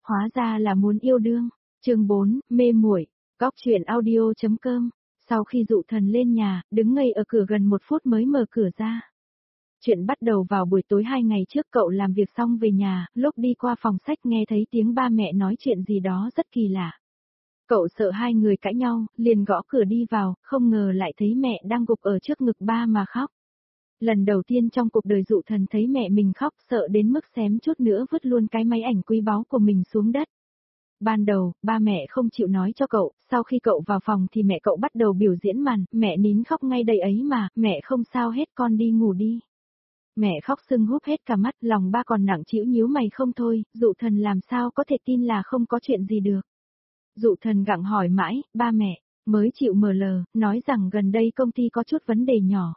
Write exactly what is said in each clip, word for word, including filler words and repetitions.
Hóa ra là muốn yêu đương. Chương bốn, mê muội. Góc truyện audio chấm com. Sau khi Dụ Thần lên nhà, đứng ngây ở cửa gần một phút mới mở cửa ra. Chuyện bắt đầu vào buổi tối hai ngày trước, cậu làm việc xong về nhà, lúc đi qua phòng sách nghe thấy tiếng ba mẹ nói chuyện gì đó rất kỳ lạ. Cậu sợ hai người cãi nhau, liền gõ cửa đi vào, không ngờ lại thấy mẹ đang gục ở trước ngực ba mà khóc. Lần đầu tiên trong cuộc đời Dụ Thần thấy mẹ mình khóc, sợ đến mức xém chút nữa vứt luôn cái máy ảnh quý báu của mình xuống đất. Ban đầu, ba mẹ không chịu nói cho cậu, sau khi cậu vào phòng thì mẹ cậu bắt đầu biểu diễn màn, mẹ nín khóc ngay đây ấy mà, mẹ không sao hết, con đi ngủ đi. Mẹ khóc sưng húp hết cả mắt, lòng ba còn nặng trĩu nhíu mày không thôi, Dụ Thần làm sao có thể tin là không có chuyện gì được. Dụ Thần gặng hỏi mãi, ba mẹ, mới chịu mở lờ, nói rằng gần đây công ty có chút vấn đề nhỏ.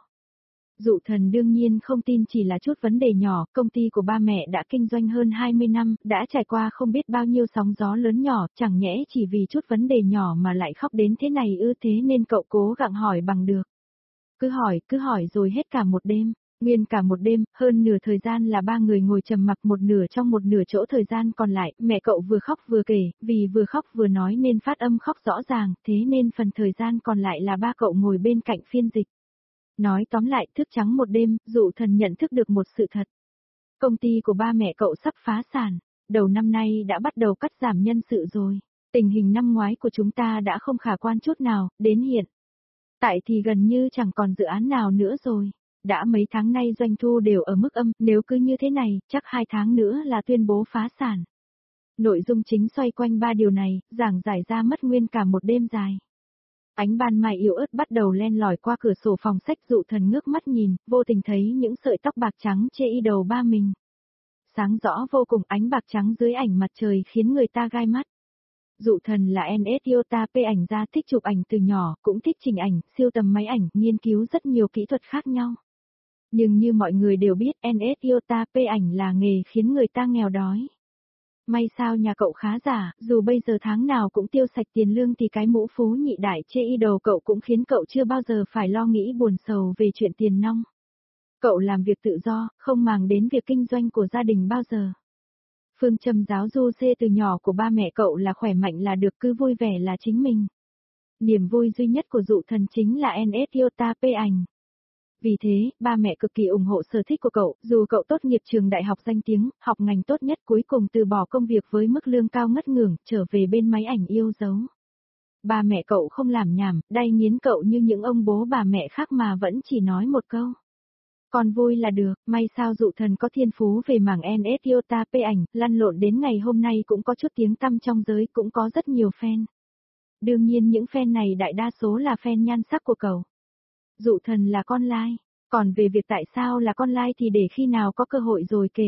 Dụ Thần đương nhiên không tin chỉ là chút vấn đề nhỏ, công ty của ba mẹ đã kinh doanh hơn hai mươi năm, đã trải qua không biết bao nhiêu sóng gió lớn nhỏ, chẳng nhẽ chỉ vì chút vấn đề nhỏ mà lại khóc đến thế này ư, thế nên cậu cố gắng hỏi bằng được. Cứ hỏi, cứ hỏi rồi hết cả một đêm. Nguyên cả một đêm, hơn nửa thời gian là ba người ngồi trầm mặc, một nửa trong một nửa chỗ thời gian còn lại, mẹ cậu vừa khóc vừa kể, vì vừa khóc vừa nói nên phát âm khóc rõ ràng, thế nên phần thời gian còn lại là ba cậu ngồi bên cạnh phiên dịch. Nói tóm lại, thức trắng một đêm, Dụ Thần nhận thức được một sự thật. Công ty của ba mẹ cậu sắp phá sản, đầu năm nay đã bắt đầu cắt giảm nhân sự rồi. Tình hình năm ngoái của chúng ta đã không khả quan chút nào, đến hiện tại thì gần như chẳng còn dự án nào nữa rồi. Đã mấy tháng nay doanh thu đều ở mức âm, nếu cứ như thế này, chắc hai tháng nữa là tuyên bố phá sản. Nội dung chính xoay quanh ba điều này, giảng giải ra mất nguyên cả một đêm dài. Ánh ban mai yếu ớt bắt đầu len lỏi qua cửa sổ phòng sách, Dụ Thần ngước mắt nhìn, vô tình thấy những sợi tóc bạc trắng che y đầu ba mình. Sáng rõ vô cùng, ánh bạc trắng dưới ảnh mặt trời khiến người ta gai mắt. Dụ Thần là en ét Iota P ảnh gia, thích chụp ảnh từ nhỏ, cũng thích chỉnh ảnh, siêu tầm máy ảnh, nghiên cứu rất nhiều kỹ thuật khác nhau. Nhưng như mọi người đều biết, en ét Iota P ảnh là nghề khiến người ta nghèo đói. May sao nhà cậu khá giả, dù bây giờ tháng nào cũng tiêu sạch tiền lương thì cái mũ phú nhị đại chê y đầu cậu cũng khiến cậu chưa bao giờ phải lo nghĩ buồn sầu về chuyện tiền nong. Cậu làm việc tự do, không màng đến việc kinh doanh của gia đình bao giờ. Phương châm giáo du xê từ nhỏ của ba mẹ cậu là khỏe mạnh là được, cứ vui vẻ là chính mình. Niềm vui duy nhất của Dụ Thần chính là en ét Iota P ảnh. Vì thế, ba mẹ cực kỳ ủng hộ sở thích của cậu, dù cậu tốt nghiệp trường đại học danh tiếng, học ngành tốt nhất, cuối cùng từ bỏ công việc với mức lương cao ngất ngưởng, trở về bên máy ảnh yêu dấu. Ba mẹ cậu không làm nhảm, đay nghiến cậu như những ông bố bà mẹ khác mà vẫn chỉ nói một câu. Còn vui là được, may sao Dụ Thần có thiên phú về mảng en ét Iota P ảnh, lăn lộn đến ngày hôm nay cũng có chút tiếng tăm trong giới, cũng có rất nhiều fan. Đương nhiên những fan này đại đa số là fan nhan sắc của cậu. Dụ Thần là con lai, còn về việc tại sao là con lai thì để khi nào có cơ hội rồi kể.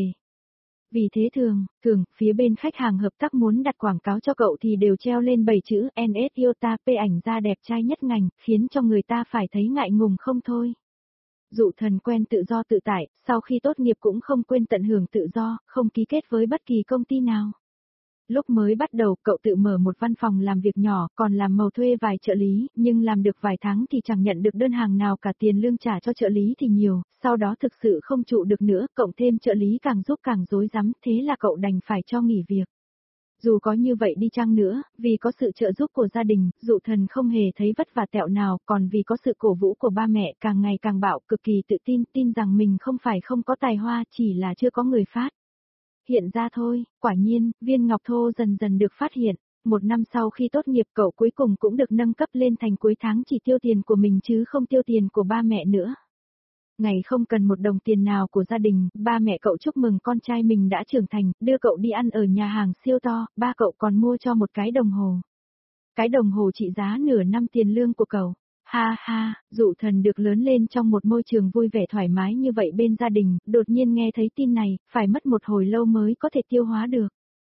Vì thế thường, thường, phía bên khách hàng hợp tác muốn đặt quảng cáo cho cậu thì đều treo lên bảy chữ en ét Iota P ảnh gia đẹp trai nhất ngành, khiến cho người ta phải thấy ngại ngùng không thôi. Dụ Thần quen tự do tự tại, sau khi tốt nghiệp cũng không quên tận hưởng tự do, không ký kết với bất kỳ công ty nào. Lúc mới bắt đầu, cậu tự mở một văn phòng làm việc nhỏ, còn làm màu thuê vài trợ lý, nhưng làm được vài tháng thì chẳng nhận được đơn hàng nào cả, tiền lương trả cho trợ lý thì nhiều, sau đó thực sự không trụ được nữa, cộng thêm trợ lý càng giúp càng rối rắm, thế là cậu đành phải cho nghỉ việc. Dù có như vậy đi chăng nữa, vì có sự trợ giúp của gia đình, Dụ Thần không hề thấy vất vả tẹo nào, còn vì có sự cổ vũ của ba mẹ càng ngày càng bạo, cực kỳ tự tin, tin rằng mình không phải không có tài hoa, chỉ là chưa có người phát hiện ra thôi. Quả nhiên, viên ngọc thô dần dần được phát hiện. Một năm sau khi tốt nghiệp, cậu cuối cùng cũng được nâng cấp lên thành cuối tháng chỉ tiêu tiền của mình chứ không tiêu tiền của ba mẹ nữa. Ngày không cần một đồng tiền nào của gia đình, ba mẹ cậu chúc mừng con trai mình đã trưởng thành, đưa cậu đi ăn ở nhà hàng siêu to, ba cậu còn mua cho một cái đồng hồ. Cái đồng hồ trị giá nửa năm tiền lương của cậu. Ha ha, Dụ Thần được lớn lên trong một môi trường vui vẻ thoải mái như vậy bên gia đình, đột nhiên nghe thấy tin này, phải mất một hồi lâu mới có thể tiêu hóa được.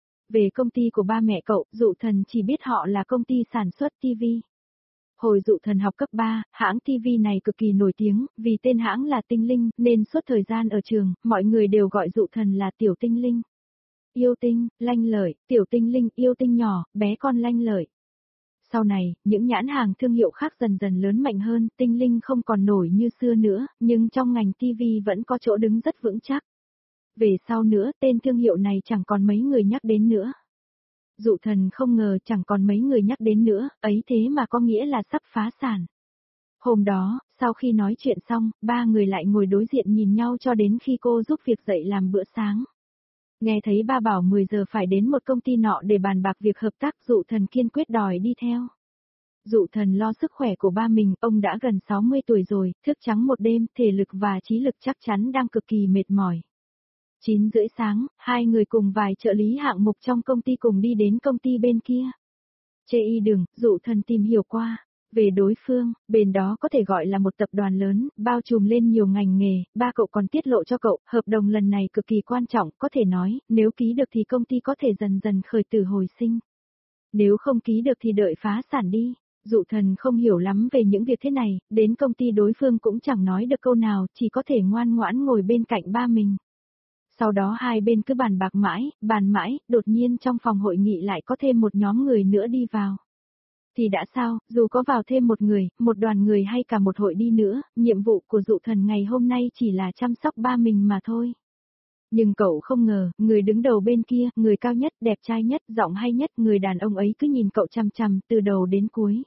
Về công ty của ba mẹ cậu, Dụ Thần chỉ biết họ là công ty sản xuất ti vi. Hồi Dụ Thần học cấp ba, hãng ti vi này cực kỳ nổi tiếng, vì tên hãng là Tinh Linh, nên suốt thời gian ở trường, mọi người đều gọi Dụ Thần là Tiểu Tinh Linh. Yêu tinh, lanh lợi, Tiểu Tinh Linh, yêu tinh nhỏ, bé con lanh lợi. Sau này, những nhãn hàng thương hiệu khác dần dần lớn mạnh hơn, Tinh Linh không còn nổi như xưa nữa, nhưng trong ngành ti vi vẫn có chỗ đứng rất vững chắc. Về sau nữa, tên thương hiệu này chẳng còn mấy người nhắc đến nữa. Dụ thần không ngờ chẳng còn mấy người nhắc đến nữa, ấy thế mà có nghĩa là sắp phá sản. Hôm đó, sau khi nói chuyện xong, ba người lại ngồi đối diện nhìn nhau cho đến khi cô giúp việc dậy làm bữa sáng. Nghe thấy ba bảo mười giờ phải đến một công ty nọ để bàn bạc việc hợp tác, Dụ thần kiên quyết đòi đi theo. Dụ thần lo sức khỏe của ba mình, ông đã gần sáu mươi tuổi rồi, thức trắng một đêm, thể lực và trí lực chắc chắn đang cực kỳ mệt mỏi. chín rưỡi sáng, hai người cùng vài trợ lý hạng mục trong công ty cùng đi đến công ty bên kia. Chê y đường, Dụ thần tìm hiểu qua. Về đối phương, bên đó có thể gọi là một tập đoàn lớn, bao trùm lên nhiều ngành nghề, ba cậu còn tiết lộ cho cậu, hợp đồng lần này cực kỳ quan trọng, có thể nói, nếu ký được thì công ty có thể dần dần khởi tử hồi sinh. Nếu không ký được thì đợi phá sản đi. Dụ thần không hiểu lắm về những việc thế này, đến công ty đối phương cũng chẳng nói được câu nào, chỉ có thể ngoan ngoãn ngồi bên cạnh ba mình. Sau đó hai bên cứ bàn bạc mãi, bàn mãi, đột nhiên trong phòng hội nghị lại có thêm một nhóm người nữa đi vào. Thì đã sao, dù có vào thêm một người, một đoàn người hay cả một hội đi nữa, nhiệm vụ của Dụ thần ngày hôm nay chỉ là chăm sóc ba mình mà thôi. Nhưng cậu không ngờ, người đứng đầu bên kia, người cao nhất, đẹp trai nhất, giọng hay nhất, người đàn ông ấy cứ nhìn cậu chằm chằm từ đầu đến cuối.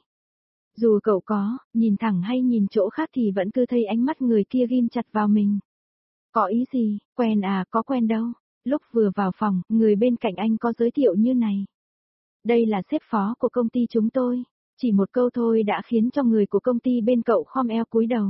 Dù cậu có, nhìn thẳng hay nhìn chỗ khác thì vẫn cứ thấy ánh mắt người kia ghim chặt vào mình. Có ý gì, quen à, có quen đâu. Lúc vừa vào phòng, người bên cạnh anh có giới thiệu như này. Đây là sếp phó của công ty chúng tôi. Chỉ một câu thôi đã khiến cho người của công ty bên cậu khom eo cúi đầu.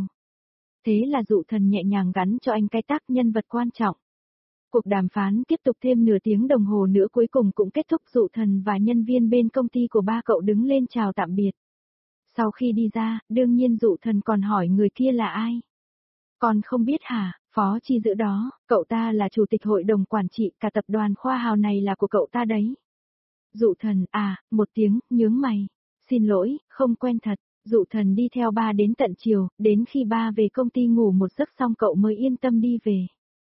Thế là Dụ thần nhẹ nhàng gắn cho anh cái tác nhân vật quan trọng. Cuộc đàm phán tiếp tục thêm nửa tiếng đồng hồ nữa, cuối cùng cũng kết thúc. Dụ thần và nhân viên bên công ty của ba cậu đứng lên chào tạm biệt. Sau khi đi ra, đương nhiên Dụ thần còn hỏi người kia là ai. Còn không biết hả, Phó Chi Dữ đó, cậu ta là chủ tịch hội đồng quản trị, cả tập đoàn Khoa Hào này là của cậu ta đấy. Dụ thần, à, một tiếng, nhướng mày. Xin lỗi, không quen thật. Dụ thần đi theo ba đến tận chiều, đến khi ba về công ty ngủ một giấc xong cậu mới yên tâm đi về.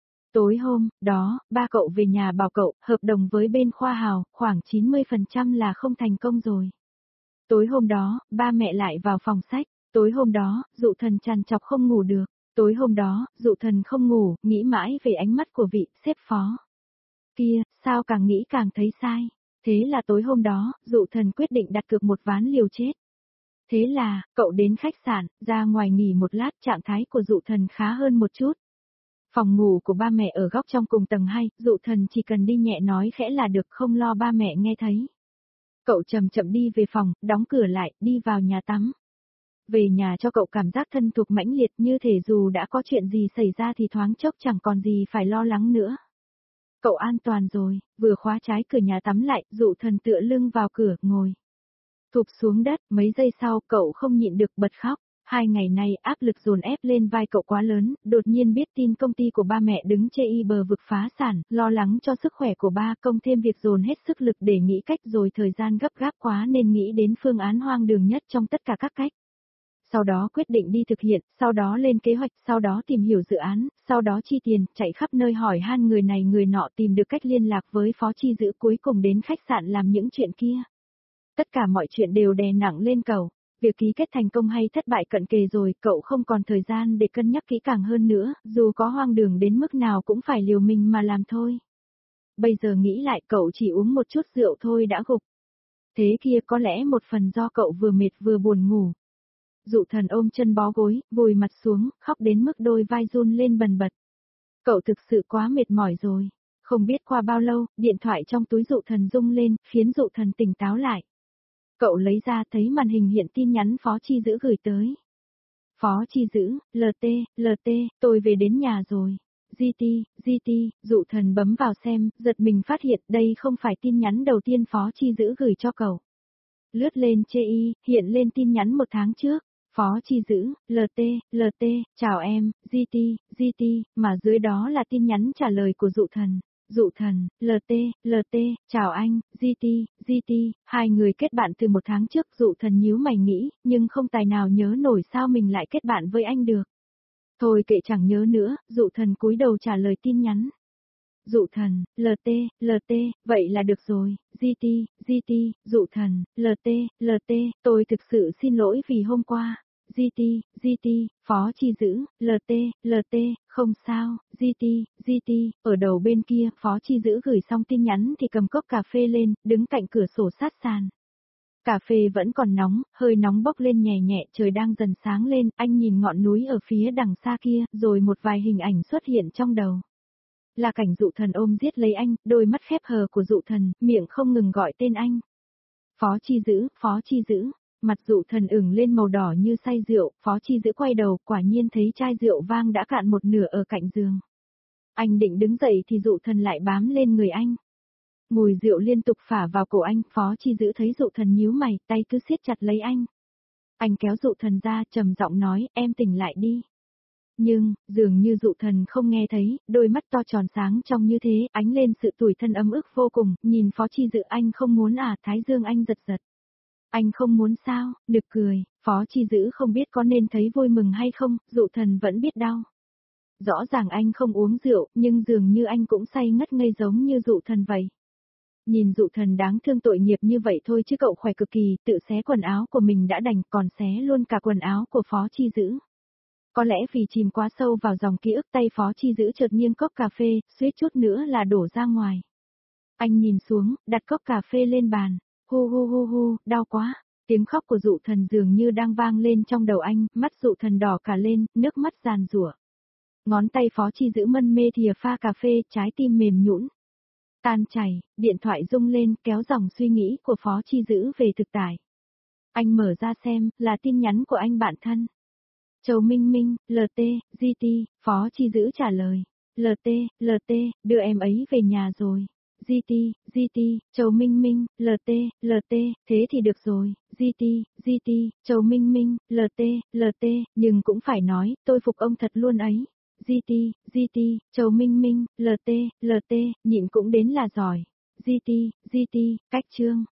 Tối hôm, đó, ba cậu về nhà bảo cậu, hợp đồng với bên Khoa Hào, khoảng chín mươi phần trăm là không thành công rồi. Tối hôm đó, ba mẹ lại vào phòng sách. Tối hôm đó, Dụ thần trằn trọc không ngủ được. Tối hôm đó, Dụ thần không ngủ, nghĩ mãi về ánh mắt của vị sếp phó. Kia, sao càng nghĩ càng thấy sai. Thế là tối hôm đó, Dụ thần quyết định đặt cược một ván liều chết. Thế là, cậu đến khách sạn, ra ngoài nghỉ một lát, trạng thái của Dụ thần khá hơn một chút. Phòng ngủ của ba mẹ ở góc trong cùng tầng hai, Dụ thần chỉ cần đi nhẹ nói khẽ là được, không lo ba mẹ nghe thấy. Cậu chậm chậm đi về phòng, đóng cửa lại, đi vào nhà tắm. Về nhà cho cậu cảm giác thân thuộc mãnh liệt, như thể dù đã có chuyện gì xảy ra thì thoáng chốc chẳng còn gì phải lo lắng nữa. Cậu an toàn rồi, vừa khóa trái cửa nhà tắm lại, Dụ thần tựa lưng vào cửa, ngồi. Thụp xuống đất, mấy giây sau, cậu không nhịn được bật khóc. Hai ngày nay áp lực dồn ép lên vai cậu quá lớn, đột nhiên biết tin công ty của ba mẹ đứng chê y bờ vực phá sản, lo lắng cho sức khỏe của ba, công thêm việc dồn hết sức lực để nghĩ cách, rồi thời gian gấp gáp quá nên nghĩ đến phương án hoang đường nhất trong tất cả các cách. Sau đó quyết định đi thực hiện, sau đó lên kế hoạch, sau đó tìm hiểu dự án, sau đó chi tiền, chạy khắp nơi hỏi han người này người nọ, tìm được cách liên lạc với Phó Chi Dữ, cuối cùng đến khách sạn làm những chuyện kia. Tất cả mọi chuyện đều đè nặng lên cậu. Việc ký kết thành công hay thất bại cận kề rồi, cậu không còn thời gian để cân nhắc kỹ càng hơn nữa, dù có hoang đường đến mức nào cũng phải liều mình mà làm thôi. Bây giờ nghĩ lại, cậu chỉ uống một chút rượu thôi đã gục. Thế kia có lẽ một phần do cậu vừa mệt vừa buồn ngủ. Dụ thần ôm chân bó gối, vùi mặt xuống, khóc đến mức đôi vai run lên bần bật. Cậu thực sự quá mệt mỏi rồi. Không biết qua bao lâu, điện thoại trong túi Dụ thần rung lên, khiến Dụ thần tỉnh táo lại. Cậu lấy ra thấy màn hình hiện tin nhắn Phó Chi Dữ gửi tới. Phó Chi Dữ, lờ tê, lờ tê, tôi về đến nhà rồi. giê tê, giê tê, Dụ thần bấm vào xem, giật mình phát hiện đây không phải tin nhắn đầu tiên Phó Chi Dữ gửi cho cậu. Lướt lên chê y, hiện lên tin nhắn một tháng trước. Phó Chi Dữ, lờ tê, lờ tê, chào em, giê tê, giê tê, mà dưới đó là tin nhắn trả lời của Dụ thần. Dụ thần, lờ tê, lờ tê, chào anh, giê tê, giê tê, hai người kết bạn từ một tháng trước. Dụ thần nhíu mày nghĩ, nhưng không tài nào nhớ nổi sao mình lại kết bạn với anh được. Thôi kệ chẳng nhớ nữa, Dụ thần cúi đầu trả lời tin nhắn. Dụ thần, lờ tê, lờ tê, vậy là được rồi, giê tê, giê tê, Dụ thần, lờ tê, lờ tê, tôi thực sự xin lỗi vì hôm qua. GT, GT, Phó Chi Dữ, LT, LT, không sao, GT, GT, ở đầu bên kia, Phó Chi Dữ gửi xong tin nhắn thì cầm cốc cà phê lên, đứng cạnh cửa sổ sát sàn. Cà phê vẫn còn nóng, hơi nóng bốc lên nhẹ nhẹ, trời đang dần sáng lên, anh nhìn ngọn núi ở phía đằng xa kia, rồi một vài hình ảnh xuất hiện trong đầu. Là cảnh Dụ Thần ôm giết lấy anh, đôi mắt khép hờ của Dụ Thần, miệng không ngừng gọi tên anh. Phó Chi Dữ, Phó Chi Dữ, mặt Dụ Thần ửng lên màu đỏ như say rượu, Phó Chi Dữ quay đầu, quả nhiên thấy chai rượu vang đã cạn một nửa ở cạnh giường. Anh định đứng dậy thì Dụ Thần lại bám lên người anh. Mùi rượu liên tục phả vào cổ anh, Phó Chi Dữ thấy Dụ Thần nhíu mày, tay cứ siết chặt lấy anh. Anh kéo Dụ Thần ra, trầm giọng nói, em tỉnh lại đi. Nhưng, dường như Dụ Thần không nghe thấy, đôi mắt to tròn sáng trong như thế, ánh lên sự tủi thân ấm ức vô cùng, nhìn Phó Chi Dữ anh không muốn à, thái dương anh giật giật. Anh không muốn sao, nực cười, Phó Chi Dữ không biết có nên thấy vui mừng hay không, Dụ Thần vẫn biết đau. Rõ ràng anh không uống rượu, nhưng dường như anh cũng say ngất ngây giống như Dụ Thần vậy. Nhìn Dụ Thần đáng thương tội nghiệp như vậy thôi chứ cậu khỏe cực kỳ, tự xé quần áo của mình đã đành, còn xé luôn cả quần áo của Phó Chi Dữ. Có lẽ vì chìm quá sâu vào dòng ký ức, tay Phó Chi Dữ chợt nghiêng cốc cà phê, suýt chút nữa là đổ ra ngoài. Anh nhìn xuống, đặt cốc cà phê lên bàn, hu hu hu hu, đau quá. Tiếng khóc của Dụ Thần dường như đang vang lên trong đầu anh, mắt Dụ Thần đỏ cả lên, nước mắt giàn giụa. Ngón tay Phó Chi Dữ mân mê thìa pha cà phê, trái tim mềm nhũn. Tan chảy, điện thoại rung lên, kéo dòng suy nghĩ của Phó Chi Dữ về thực tại. Anh mở ra xem, là tin nhắn của anh bạn thân. Châu Minh Minh, lờ tê, giê tê, Phó Chi Dữ trả lời. lờ tê, lờ tê, đưa em ấy về nhà rồi. giê tê, giê tê, Châu Minh Minh, lờ tê, lờ tê, thế thì được rồi. giê tê, giê tê, Châu Minh Minh, lờ tê, lờ tê, nhưng cũng phải nói, tôi phục ông thật luôn ấy. giê tê, giê tê, Châu Minh Minh, lờ tê, lờ tê, nhịn cũng đến là giỏi. giê tê, giê tê, cách chương.